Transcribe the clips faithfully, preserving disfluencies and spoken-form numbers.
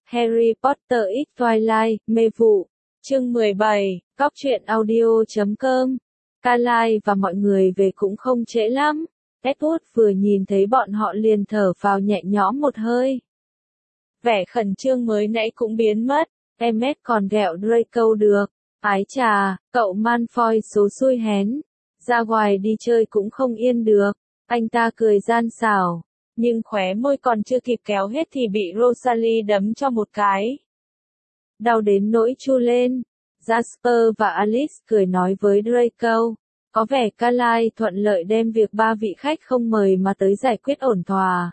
Harry Potter X Twilight, mê vụ. Chương mười bảy, Cóc truyện audio chấm com. Carlisle và mọi người về cũng không trễ lắm. Edward vừa nhìn thấy bọn họ liền thở phào nhẹ nhõm một hơi. Vẻ khẩn trương mới nãy cũng biến mất. Emmet còn ghẹo Draco được. Ái chà, cậu Malfoy số xui hén. Ra ngoài đi chơi cũng không yên được. Anh ta cười gian xảo. Nhưng khóe môi còn chưa kịp kéo hết thì bị Rosalie đấm cho một cái. Đau đến nỗi chu lên. Jasper và Alice cười nói với Draco. Có vẻ Carlisle thuận lợi đem việc ba vị khách không mời mà tới giải quyết ổn thỏa.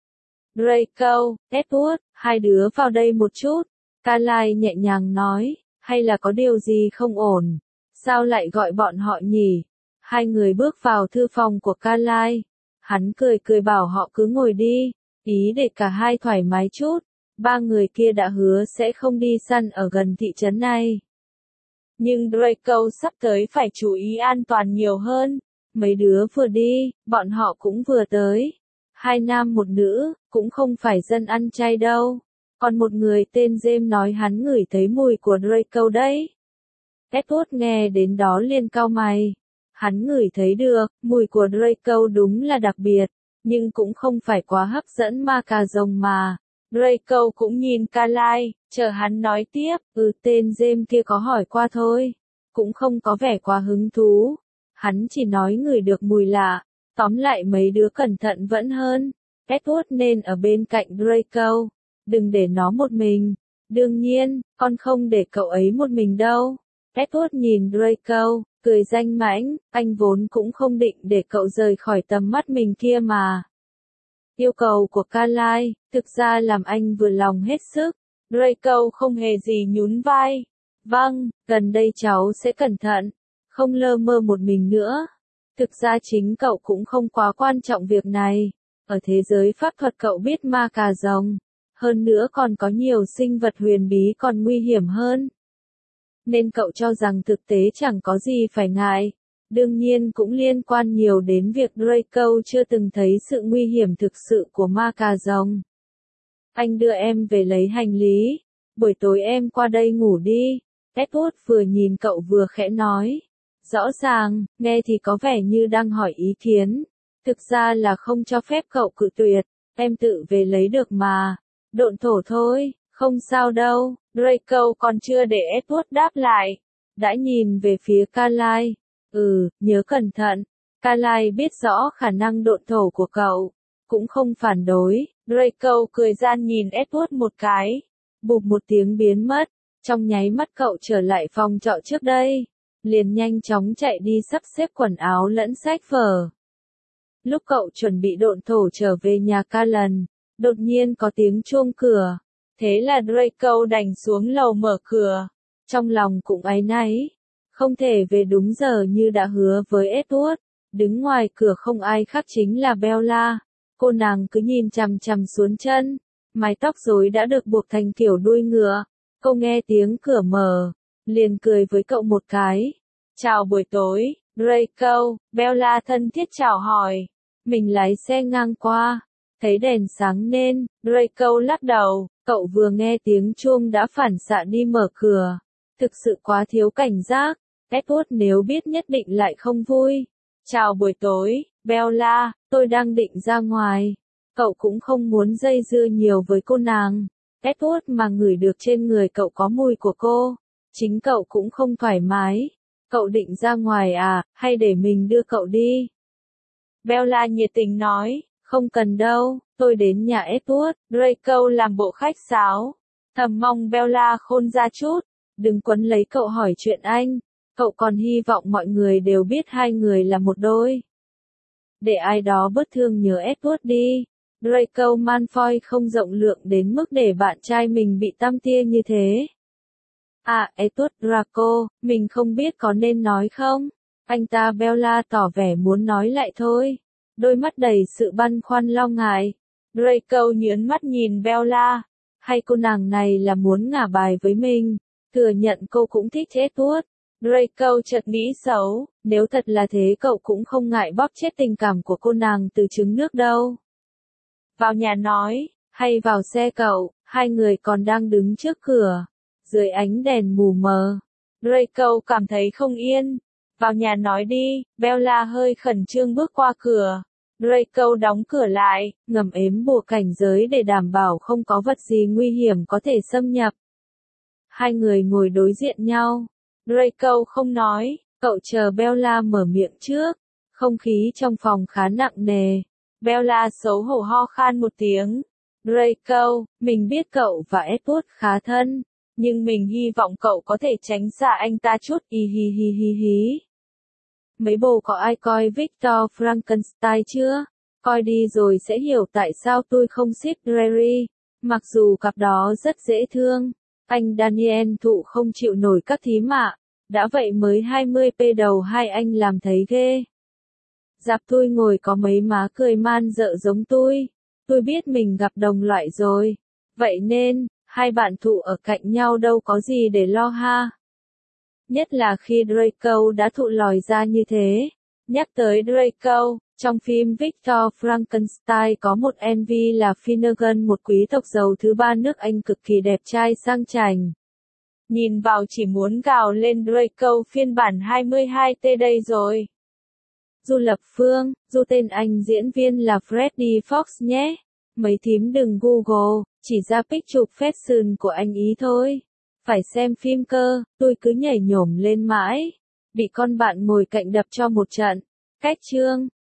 Draco, Edward, hai đứa vào đây một chút. Carlisle nhẹ nhàng nói, hay là có điều gì không ổn? Sao lại gọi bọn họ nhỉ? Hai người bước vào thư phòng của Carlisle. Hắn cười cười bảo họ cứ ngồi đi, ý để cả hai thoải mái chút. Ba người kia đã hứa sẽ không đi săn ở gần thị trấn này. Nhưng Draco sắp tới phải chú ý an toàn nhiều hơn. Mấy đứa vừa đi, bọn họ cũng vừa tới. Hai nam một nữ, cũng không phải dân ăn chay đâu. Còn một người tên James nói hắn ngửi thấy mùi của Draco đấy. Edward nghe đến đó liền cau mày. Hắn ngửi thấy được, mùi của Draco đúng là đặc biệt, nhưng cũng không phải quá hấp dẫn ma cà rồng mà. Draco cũng nhìn Carlisle, chờ hắn nói tiếp, ừ tên James kia có hỏi qua thôi, cũng không có vẻ quá hứng thú. Hắn chỉ nói ngửi được mùi lạ, tóm lại mấy đứa cẩn thận vẫn hơn. Edward nên ở bên cạnh Draco, đừng để nó một mình. Đương nhiên, con không để cậu ấy một mình đâu. Edward nhìn Draco, cười danh mãnh, anh vốn cũng không định để cậu rời khỏi tầm mắt mình kia mà. Yêu cầu của Carlisle, thực ra làm anh vừa lòng hết sức. Draco không hề gì nhún vai. Vâng, gần đây cháu sẽ cẩn thận, không lơ mơ một mình nữa. Thực ra chính cậu cũng không quá quan trọng việc này. Ở thế giới pháp thuật cậu biết ma cà rồng. Hơn nữa còn có nhiều sinh vật huyền bí còn nguy hiểm hơn. Nên cậu cho rằng thực tế chẳng có gì phải ngại. Đương nhiên cũng liên quan nhiều đến việc Draco chưa từng thấy sự nguy hiểm thực sự của ma cà rồng. Anh đưa em về lấy hành lý. Buổi tối em qua đây ngủ đi. Edward vừa nhìn cậu vừa khẽ nói. Rõ ràng, nghe thì có vẻ như đang hỏi ý kiến. Thực ra là không cho phép cậu cự tuyệt. Em tự về lấy được mà. Độn thổ thôi, không sao đâu. Draco còn chưa để Edward đáp lại. Đã nhìn về phía Carlisle. Ừ, nhớ cẩn thận. Carlisle biết rõ khả năng độn thổ của cậu. Cũng không phản đối. Draco cười gian nhìn Edward một cái. Bụp một tiếng biến mất. Trong nháy mắt cậu trở lại phòng trọ trước đây. Liền nhanh chóng chạy đi sắp xếp quần áo lẫn sách vở. Lúc cậu chuẩn bị độn thổ trở về nhà Callan, đột nhiên có tiếng chuông cửa. Thế là Draco đành xuống lầu mở cửa. Trong lòng cũng áy náy. Không thể về đúng giờ như đã hứa với Edward. Đứng ngoài cửa không ai khác chính là Bella. Cô nàng cứ nhìn chằm chằm xuống chân. Mái tóc rối đã được buộc thành kiểu đuôi ngựa. Cô nghe tiếng cửa mở. Liền cười với cậu một cái. Chào buổi tối, Draco. Bella thân thiết chào hỏi. Mình lái xe ngang qua. Thấy đèn sáng nên, Draco lắc đầu. Cậu vừa nghe tiếng chuông đã phản xạ đi mở cửa. Thực sự quá thiếu cảnh giác. Edward nếu biết nhất định lại không vui. Chào buổi tối, Bella, tôi đang định ra ngoài. Cậu cũng không muốn dây dưa nhiều với cô nàng. Edward mà ngửi được trên người cậu có mùi của cô. Chính cậu cũng không thoải mái. Cậu định ra ngoài à, hay để mình đưa cậu đi? Bella nhiệt tình nói, không cần đâu, tôi đến nhà Edward. Draco làm bộ khách sáo. Thầm mong Bella khôn ra chút. Đừng quấn lấy cậu hỏi chuyện anh. Cậu còn hy vọng mọi người đều biết hai người là một đôi. Để ai đó bớt thương nhớ Edward đi. Draco Malfoy không rộng lượng đến mức để bạn trai mình bị tăm tia như thế. À, Edward Draco, mình không biết có nên nói không? Anh ta Bella tỏ vẻ muốn nói lại thôi. Đôi mắt đầy sự băn khoăn lo ngại. Draco nhớn mắt nhìn Bella. Hay cô nàng này là muốn ngả bài với mình? Thừa nhận cô cũng thích Edward. Draco chợt nghĩ xấu, nếu thật là thế cậu cũng không ngại bóp chết tình cảm của cô nàng từ trứng nước đâu. Vào nhà nói, hay vào xe cậu, Hai người còn đang đứng trước cửa, dưới ánh đèn mù mờ. Draco cảm thấy không yên. Vào nhà nói đi, Bella hơi khẩn trương bước qua cửa. Draco đóng cửa lại, ngầm ếm bùa cảnh giới để đảm bảo không có vật gì nguy hiểm có thể xâm nhập. Hai người ngồi đối diện nhau. Draco không nói, cậu chờ Bella mở miệng trước. Không khí trong phòng khá nặng nề. Bella xấu hổ ho khan một tiếng. Draco, mình biết cậu và Edward khá thân, nhưng mình hy vọng cậu có thể tránh xa anh ta chút. Hi hi hi hi hi. Mấy bồ có ai coi Victor Frankenstein chưa? Coi đi rồi sẽ hiểu tại sao tôi không ship Gary. Mặc dù cặp đó rất dễ thương, anh Daniel thụ không chịu nổi các thím ạ. Đã vậy mới hai mươi p đầu hai anh làm thấy ghê. Dạp tôi ngồi có mấy má cười man dợ giống tôi. Tôi biết mình gặp đồng loại rồi. Vậy nên, hai bạn thụ ở cạnh nhau đâu có gì để lo ha. Nhất là khi Draco đã thụ lòi ra như thế. Nhắc tới Draco, trong phim Victor Frankenstein có một em vê là Finnegan, một quý tộc giàu thứ ba nước Anh cực kỳ đẹp trai sang chảnh. Nhìn vào chỉ muốn gào lên Draco phiên bản hai mươi hai t đây rồi. Du Lập Phương, du tên anh diễn viên là Freddie Fox nhé. Mấy thím đừng Google, chỉ ra pic chụp fashion của anh ý thôi. Phải xem phim cơ, tôi cứ nhảy nhổm lên mãi. Bị con bạn ngồi cạnh đập cho một trận. Cách chương.